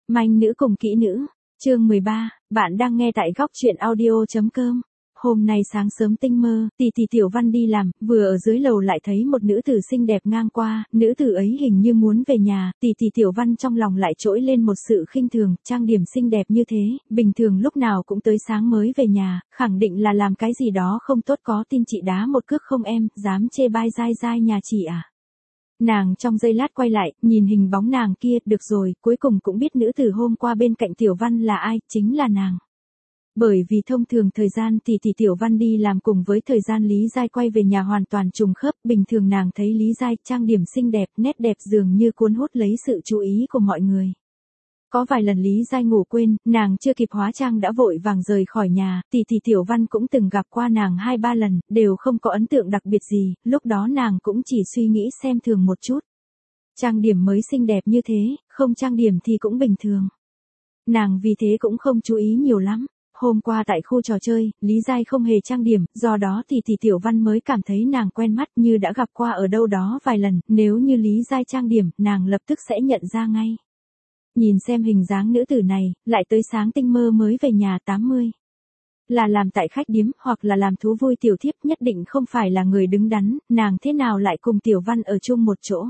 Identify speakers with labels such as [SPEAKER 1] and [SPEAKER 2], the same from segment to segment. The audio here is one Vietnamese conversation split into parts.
[SPEAKER 1] Manh nữ cùng kỹ nữ, chương 13, bạn đang nghe tại góc truyện audio.com. Hôm nay sáng sớm tinh mơ, tỷ Tiểu Văn đi làm, vừa ở dưới lầu lại thấy một nữ tử xinh đẹp ngang qua, nữ tử ấy hình như muốn về nhà, tỷ Tiểu Văn trong lòng lại trỗi lên một sự khinh thường, trang điểm xinh đẹp như thế, bình thường lúc nào cũng tới sáng mới về nhà, khẳng định là làm cái gì đó không tốt, có tin chị đá một cước không em, dám chê bai dai dai nhà chị à? Nàng trong giây lát quay lại, nhìn hình bóng nàng kia, được rồi, cuối cùng cũng biết nữ tử hôm qua bên cạnh Tiểu Văn là ai, chính là nàng. Bởi vì thông thường thời gian thì Tiểu Văn đi làm cùng với thời gian Lý Giai quay về nhà hoàn toàn trùng khớp, bình thường nàng thấy Lý Giai trang điểm xinh đẹp, nét đẹp dường như cuốn hút lấy sự chú ý của mọi người. Có vài lần Lý Giai ngủ quên, nàng chưa kịp hóa trang đã vội vàng rời khỏi nhà, Tiểu Văn cũng từng gặp qua nàng 2-3 lần, đều không có ấn tượng đặc biệt gì, lúc đó nàng cũng chỉ suy nghĩ xem thường một chút. Trang điểm mới xinh đẹp như thế, không trang điểm thì cũng bình thường. Nàng vì thế cũng không chú ý nhiều lắm. Hôm qua tại khu trò chơi, Lý Giai không hề trang điểm, do đó Tiểu Văn mới cảm thấy nàng quen mắt như đã gặp qua ở đâu đó vài lần, nếu như Lý Giai trang điểm, nàng lập tức sẽ nhận ra ngay. Nhìn xem hình dáng nữ tử này, lại tới sáng tinh mơ mới về nhà 80. Là làm tại khách điếm, hoặc là làm thú vui tiểu thiếp, nhất định không phải là người đứng đắn, nàng thế nào lại cùng Tiểu Văn ở chung một chỗ.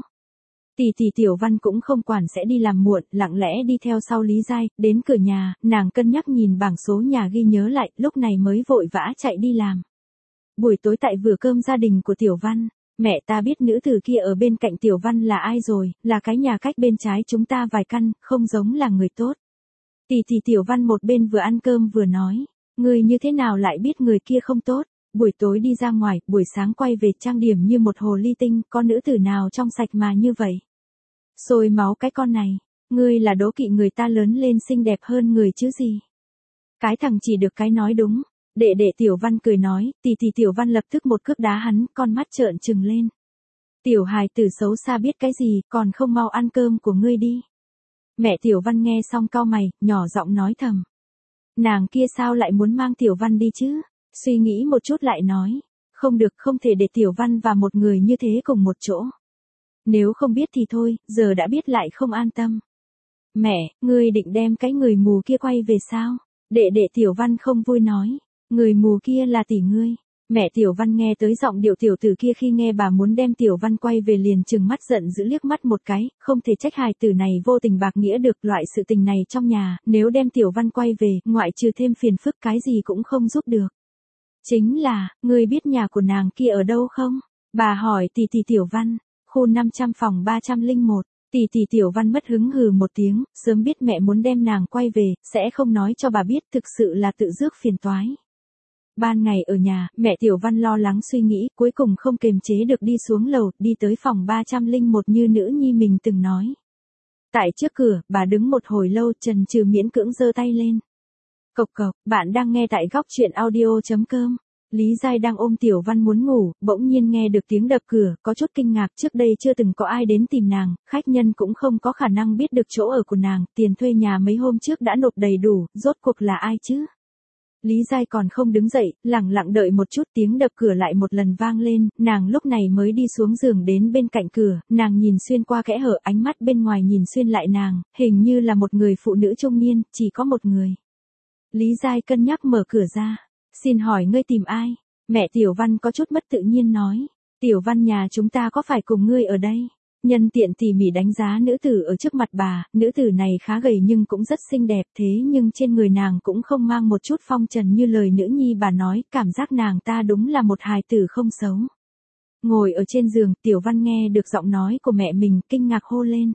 [SPEAKER 1] Tiểu Văn cũng không quản sẽ đi làm muộn, lặng lẽ đi theo sau Lý Giai, đến cửa nhà, nàng cân nhắc nhìn bảng số nhà ghi nhớ lại, lúc này mới vội vã chạy đi làm. Buổi tối tại vừa cơm gia đình của Tiểu Văn, mẹ ta biết nữ tử kia ở bên cạnh Tiểu Văn là ai rồi, là cái nhà cách bên trái chúng ta vài căn, không giống là người tốt. Tiểu Văn một bên vừa ăn cơm vừa nói, người như thế nào lại biết người kia không tốt, buổi tối đi ra ngoài, buổi sáng quay về trang điểm như một hồ ly tinh, có nữ tử nào trong sạch mà như vậy. Sôi máu cái con này, ngươi là đố kỵ người ta lớn lên xinh đẹp hơn người chứ gì. Cái thằng chỉ được cái nói đúng, đệ Tiểu Văn cười nói, Tiểu Văn lập tức một cước đá hắn, con mắt trợn trừng lên. Tiểu hài tử xấu xa biết cái gì, còn không mau ăn cơm của ngươi đi. Mẹ Tiểu Văn nghe xong cau mày, nhỏ giọng nói thầm. Nàng kia sao lại muốn mang Tiểu Văn đi chứ? Suy nghĩ một chút lại nói, không được, không thể để Tiểu Văn và một người như thế cùng một chỗ. Nếu không biết thì thôi, giờ đã biết lại không an tâm. Mẹ, ngươi định đem cái người mù kia quay về sao? Đệ Tiểu Văn không vui nói, người mù kia là tỷ ngươi. Mẹ Tiểu Văn nghe tới giọng điệu tiểu tử kia khi nghe bà muốn đem Tiểu Văn quay về liền trừng mắt giận dữ liếc mắt một cái, không thể trách hài tử này vô tình bạc nghĩa được, loại sự tình này trong nhà, nếu đem Tiểu Văn quay về, ngoại trừ thêm phiền phức cái gì cũng không giúp được. Chính là, ngươi biết nhà của nàng kia ở đâu không? Bà hỏi Tiểu Văn. Khu 500 phòng 301, Tiểu Văn mất hứng hừ một tiếng, sớm biết mẹ muốn đem nàng quay về, sẽ không nói cho bà biết, thực sự là tự rước phiền toái. Ban ngày ở nhà, mẹ Tiểu Văn lo lắng suy nghĩ, cuối cùng không kềm chế được đi xuống lầu, đi tới phòng 301 như nữ nhi mình từng nói. Tại trước cửa, bà đứng một hồi lâu, chần chừ miễn cưỡng giơ tay lên. Cộc cộc, bạn đang nghe tại góc truyện audio.com. Lý Giai đang ôm Tiểu Văn muốn ngủ, bỗng nhiên nghe được tiếng đập cửa, có chút kinh ngạc, trước đây chưa từng có ai đến tìm nàng, khách nhân cũng không có khả năng biết được chỗ ở của nàng, tiền thuê nhà mấy hôm trước đã nộp đầy đủ, rốt cuộc là ai chứ? Lý Giai còn không đứng dậy, lặng lặng đợi một chút, tiếng đập cửa lại một lần vang lên, nàng lúc này mới đi xuống giường đến bên cạnh cửa, nàng nhìn xuyên qua kẽ hở, ánh mắt bên ngoài nhìn xuyên lại nàng, hình như là một người phụ nữ trung niên, chỉ có một người. Lý Giai cân nhắc mở cửa ra. Xin hỏi ngươi tìm ai? Mẹ Tiểu Văn có chút mất tự nhiên nói. Tiểu Văn nhà chúng ta có phải cùng ngươi ở đây? Nhân tiện tỉ mỉ đánh giá nữ tử ở trước mặt bà, nữ tử này khá gầy nhưng cũng rất xinh đẹp, thế nhưng trên người nàng cũng không mang một chút phong trần như lời nữ nhi bà nói, cảm giác nàng ta đúng là một hài tử không xấu. Ngồi ở trên giường, Tiểu Văn nghe được giọng nói của mẹ mình, kinh ngạc hô lên.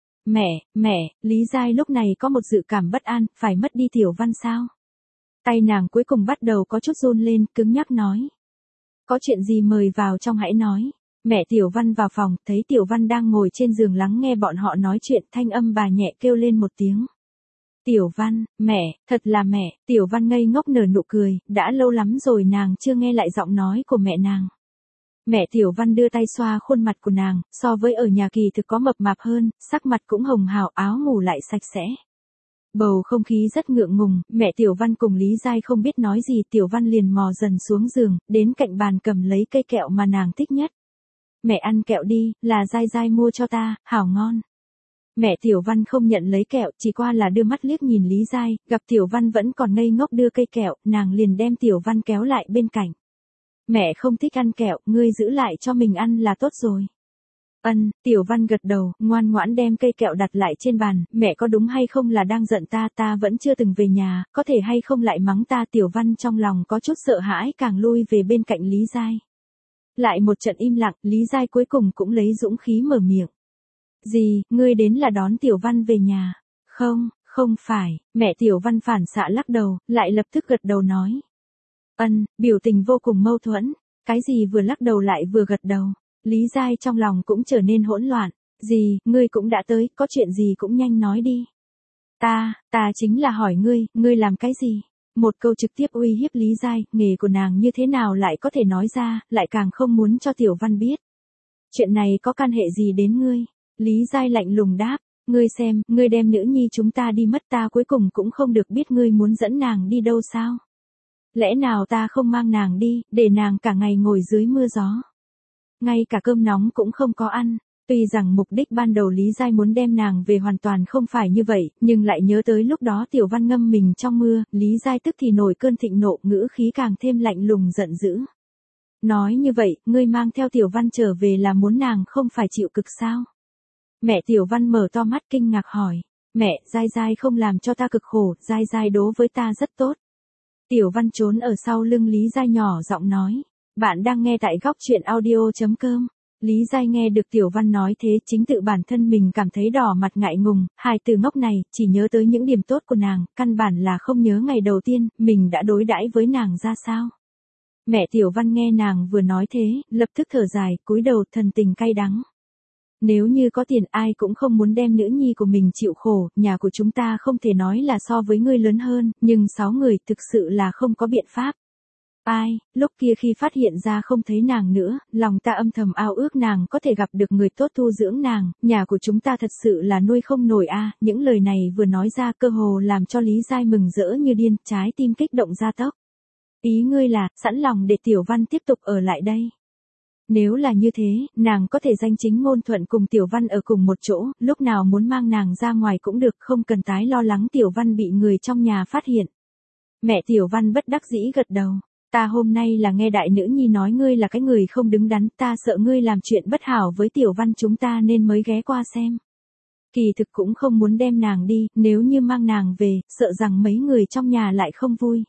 [SPEAKER 1] Mẹ, Lý Giai lúc này có một dự cảm bất an, phải mất đi Tiểu Văn sao? Tay nàng cuối cùng bắt đầu có chút run lên, cứng nhắc nói. Có chuyện gì mời vào trong hãy nói. Mẹ Tiểu Văn vào phòng, thấy Tiểu Văn đang ngồi trên giường lắng nghe bọn họ nói chuyện, thanh âm bà nhẹ kêu lên một tiếng. Tiểu Văn, mẹ, thật là mẹ, Tiểu Văn ngây ngốc nở nụ cười, đã lâu lắm rồi nàng chưa nghe lại giọng nói của mẹ nàng. Mẹ Tiểu Văn đưa tay xoa khuôn mặt của nàng, so với ở nhà kỳ thực có mập mạp hơn, sắc mặt cũng hồng hào, áo ngủ lại sạch sẽ. Bầu không khí rất ngượng ngùng, mẹ Tiểu Văn cùng Lý Giai không biết nói gì, Tiểu Văn liền mò dần xuống giường, đến cạnh bàn cầm lấy cây kẹo mà nàng thích nhất. Mẹ ăn kẹo đi, là Giai Giai mua cho ta, hảo ngon. Mẹ Tiểu Văn không nhận lấy kẹo, chỉ qua là đưa mắt liếc nhìn Lý Giai, gặp Tiểu Văn vẫn còn ngây ngốc đưa cây kẹo, nàng liền đem Tiểu Văn kéo lại bên cạnh. Mẹ không thích ăn kẹo, ngươi giữ lại cho mình ăn là tốt rồi. Ân, Tiểu Văn gật đầu, ngoan ngoãn đem cây kẹo đặt lại trên bàn, mẹ có đúng hay không là đang giận ta vẫn chưa từng về nhà, có thể hay không lại mắng ta. Tiểu Văn trong lòng có chút sợ hãi càng lui về bên cạnh Lý Giai. Lại một trận im lặng, Lý Giai cuối cùng cũng lấy dũng khí mở miệng. Gì, ngươi đến là đón Tiểu Văn về nhà? Không, không phải, mẹ Tiểu Văn phản xạ lắc đầu, lại lập tức gật đầu nói. Ân, biểu tình vô cùng mâu thuẫn, cái gì vừa lắc đầu lại vừa gật đầu. Lý Giai trong lòng cũng trở nên hỗn loạn. Gì, ngươi cũng đã tới, có chuyện gì cũng nhanh nói đi. Ta chính là hỏi ngươi làm cái gì? Một câu trực tiếp uy hiếp Lý Giai, nghề của nàng như thế nào lại có thể nói ra, lại càng không muốn cho Tiểu Văn biết. Chuyện này có can hệ gì đến ngươi? Lý Giai lạnh lùng đáp, ngươi xem, ngươi đem nữ nhi chúng ta đi mất ta cuối cùng cũng không được biết ngươi muốn dẫn nàng đi đâu sao? Lẽ nào ta không mang nàng đi, để nàng cả ngày ngồi dưới mưa gió? Ngay cả cơm nóng cũng không có ăn. Tuy rằng mục đích ban đầu Lý Giai muốn đem nàng về hoàn toàn không phải như vậy, nhưng lại nhớ tới lúc đó Tiểu Văn ngâm mình trong mưa, Lý Giai tức thì nổi cơn thịnh nộ, ngữ khí càng thêm lạnh lùng giận dữ. Nói như vậy, ngươi mang theo Tiểu Văn trở về là muốn nàng không phải chịu cực sao? Mẹ Tiểu Văn mở to mắt kinh ngạc hỏi. Mẹ, Giai không làm cho ta cực khổ, Giai đối với ta rất tốt. Tiểu Văn trốn ở sau lưng Lý Giai nhỏ giọng nói. Bạn đang nghe tại góc truyện audio.com. Lý Giai nghe được Tiểu Văn nói thế chính tự bản thân mình cảm thấy đỏ mặt ngại ngùng, hài từ ngốc này, chỉ nhớ tới những điểm tốt của nàng, căn bản là không nhớ ngày đầu tiên, mình đã đối đãi với nàng ra sao. Mẹ Tiểu Văn nghe nàng vừa nói thế, lập tức thở dài, cúi đầu thần tình cay đắng. Nếu như có tiền ai cũng không muốn đem nữ nhi của mình chịu khổ, nhà của chúng ta không thể nói là so với ngươi lớn hơn, nhưng 6 người thực sự là không có biện pháp. Ai, lúc kia khi phát hiện ra không thấy nàng nữa, lòng ta âm thầm ao ước nàng có thể gặp được người tốt thu dưỡng nàng, nhà của chúng ta thật sự là nuôi không nổi a. Những lời này vừa nói ra cơ hồ làm cho Lý Giai mừng rỡ như điên, trái tim kích động gia tốc. Ý ngươi là, sẵn lòng để Tiểu Văn tiếp tục ở lại đây. Nếu là như thế, nàng có thể danh chính ngôn thuận cùng Tiểu Văn ở cùng một chỗ, lúc nào muốn mang nàng ra ngoài cũng được, không cần tái lo lắng Tiểu Văn bị người trong nhà phát hiện. Mẹ Tiểu Văn bất đắc dĩ gật đầu. Ta hôm nay là nghe đại nữ nhi nói ngươi là cái người không đứng đắn, ta sợ ngươi làm chuyện bất hảo với Tiểu Văn chúng ta nên mới ghé qua xem. Kỳ thực cũng không muốn đem nàng đi, nếu như mang nàng về, sợ rằng mấy người trong nhà lại không vui.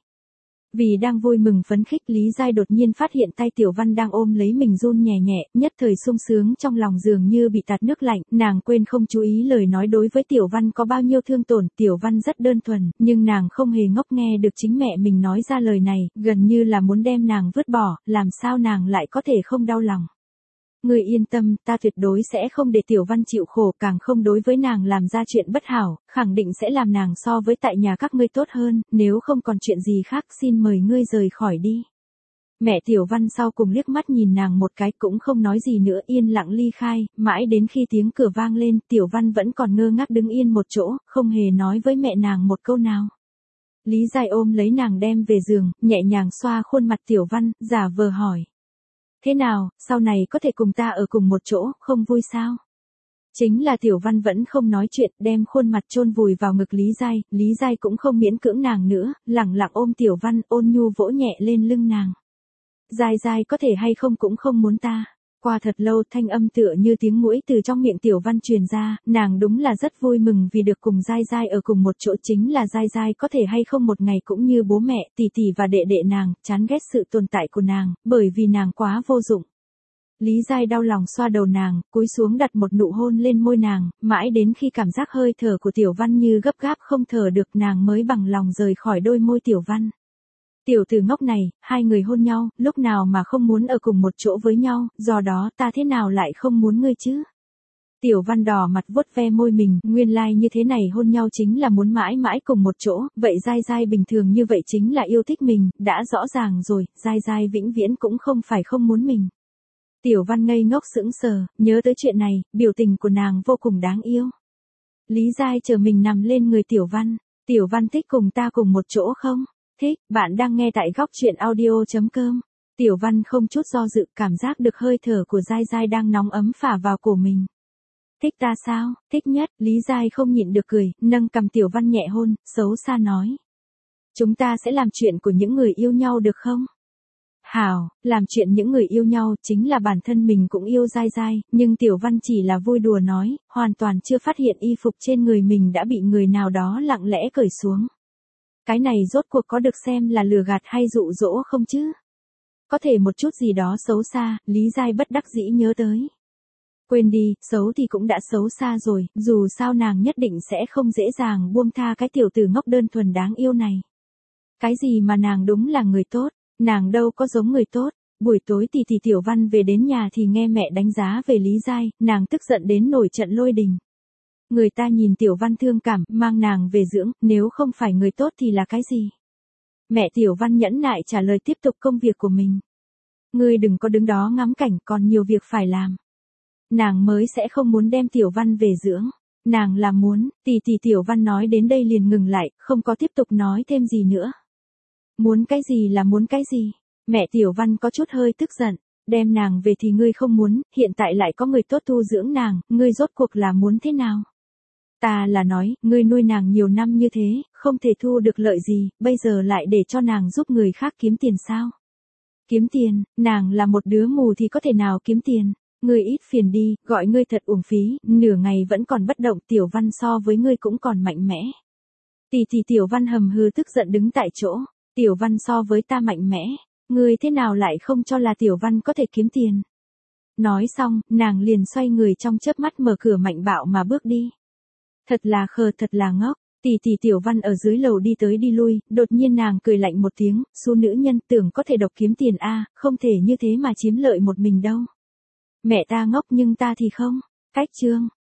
[SPEAKER 1] Vì đang vui mừng phấn khích Lý Giai đột nhiên phát hiện tay Tiểu Văn đang ôm lấy mình run nhẹ nhẹ, nhất thời sung sướng trong lòng dường như bị tạt nước lạnh, nàng quên không chú ý lời nói đối với Tiểu Văn có bao nhiêu thương tổn, Tiểu Văn rất đơn thuần, nhưng nàng không hề ngốc nghe được chính mẹ mình nói ra lời này, gần như là muốn đem nàng vứt bỏ, làm sao nàng lại có thể không đau lòng. Ngươi yên tâm, ta tuyệt đối sẽ không để Tiểu Văn chịu khổ, càng không đối với nàng làm ra chuyện bất hảo, khẳng định sẽ làm nàng so với tại nhà các ngươi tốt hơn, nếu không còn chuyện gì khác xin mời ngươi rời khỏi đi. Mẹ Tiểu Văn sau cùng liếc mắt nhìn nàng một cái cũng không nói gì nữa yên lặng ly khai, mãi đến khi tiếng cửa vang lên Tiểu Văn vẫn còn ngơ ngác đứng yên một chỗ, không hề nói với mẹ nàng một câu nào. Lý Giai ôm lấy nàng đem về giường, nhẹ nhàng xoa khuôn mặt Tiểu Văn, giả vờ hỏi. Thế nào, sau này có thể cùng ta ở cùng một chỗ, không vui sao? Chính là Tiểu Văn vẫn không nói chuyện, đem khuôn mặt chôn vùi vào ngực Lý Giai cũng không miễn cưỡng nàng nữa, lẳng lặng ôm Tiểu Văn, ôn nhu vỗ nhẹ lên lưng nàng. Giai có thể hay không cũng không muốn ta. Qua thật lâu thanh âm tựa như tiếng muỗi từ trong miệng Tiểu Văn truyền ra, nàng đúng là rất vui mừng vì được cùng Giai ở cùng một chỗ, chính là Giai có thể hay không một ngày cũng như bố mẹ, tỷ tỷ và đệ đệ nàng, chán ghét sự tồn tại của nàng, bởi vì nàng quá vô dụng. Lý Giai đau lòng xoa đầu nàng, cúi xuống đặt một nụ hôn lên môi nàng, mãi đến khi cảm giác hơi thở của Tiểu Văn như gấp gáp không thở được nàng mới bằng lòng rời khỏi đôi môi Tiểu Văn. Tiểu tử ngốc này, hai người hôn nhau, lúc nào mà không muốn ở cùng một chỗ với nhau, do đó ta thế nào lại không muốn ngươi chứ? Tiểu Văn đỏ mặt vuốt ve môi mình, nguyên lai như thế này hôn nhau chính là muốn mãi mãi cùng một chỗ, vậy Giai bình thường như vậy chính là yêu thích mình, đã rõ ràng rồi, Giai vĩnh viễn cũng không phải không muốn mình. Tiểu Văn ngây ngốc sững sờ, nhớ tới chuyện này, biểu tình của nàng vô cùng đáng yêu. Lý Giai chờ mình nằm lên người Tiểu Văn thích cùng ta cùng một chỗ không? Thích, bạn đang nghe tại góc truyện audio.com. Tiểu Văn không chút do dự cảm giác được hơi thở của Giai đang nóng ấm phả vào cổ mình. Thích ta sao? Thích nhất, Lý Giai không nhịn được cười, nâng cằm Tiểu Văn nhẹ hôn, xấu xa nói. Chúng ta sẽ làm chuyện của những người yêu nhau được không? Hảo, làm chuyện những người yêu nhau chính là bản thân mình cũng yêu Giai Giai, nhưng Tiểu Văn chỉ là vui đùa nói, hoàn toàn chưa phát hiện y phục trên người mình đã bị người nào đó lặng lẽ cởi xuống. Cái này rốt cuộc có được xem là lừa gạt hay dụ dỗ không chứ? Có thể một chút gì đó xấu xa, Lý Giai bất đắc dĩ nhớ tới. Quên đi, xấu thì cũng đã xấu xa rồi, dù sao nàng nhất định sẽ không dễ dàng buông tha cái tiểu tử ngốc đơn thuần đáng yêu này. Cái gì mà nàng đúng là người tốt, nàng đâu có giống người tốt. Buổi tối tỷ Tiểu Văn về đến nhà thì nghe mẹ đánh giá về Lý Giai, nàng tức giận đến nổi trận lôi đình. Người ta nhìn Tiểu Văn thương cảm, mang nàng về dưỡng, nếu không phải người tốt thì là cái gì? Mẹ Tiểu Văn nhẫn nại trả lời tiếp tục công việc của mình. Ngươi đừng có đứng đó ngắm cảnh, còn nhiều việc phải làm. Nàng mới sẽ không muốn đem Tiểu Văn về dưỡng. Nàng là muốn, tỷ Tiểu Văn nói đến đây liền ngừng lại, không có tiếp tục nói thêm gì nữa. Muốn cái gì là muốn cái gì? Mẹ Tiểu Văn có chút hơi tức giận. Đem nàng về thì ngươi không muốn, hiện tại lại có người tốt tu dưỡng nàng, ngươi rốt cuộc là muốn thế nào? Ta là nói, ngươi nuôi nàng nhiều năm như thế, không thể thu được lợi gì, bây giờ lại để cho nàng giúp người khác kiếm tiền sao? Kiếm tiền, nàng là một đứa mù thì có thể nào kiếm tiền? Ngươi ít phiền đi, gọi ngươi thật uổng phí, nửa ngày vẫn còn bất động, Tiểu Văn so với ngươi cũng còn mạnh mẽ. Tỷ Tiểu Văn hầm hừ tức giận đứng tại chỗ, Tiểu Văn so với ta mạnh mẽ, ngươi thế nào lại không cho là Tiểu Văn có thể kiếm tiền? Nói xong, nàng liền xoay người trong chớp mắt mở cửa mạnh bạo mà bước đi. Thật là khờ, thật là ngốc. Tỷ Tiểu Văn ở dưới lầu đi tới đi lui, đột nhiên nàng cười lạnh một tiếng, số nữ nhân tưởng có thể độc kiếm tiền a, không thể như thế mà chiếm lợi một mình đâu. Mẹ ta ngốc nhưng ta thì không. Cách chương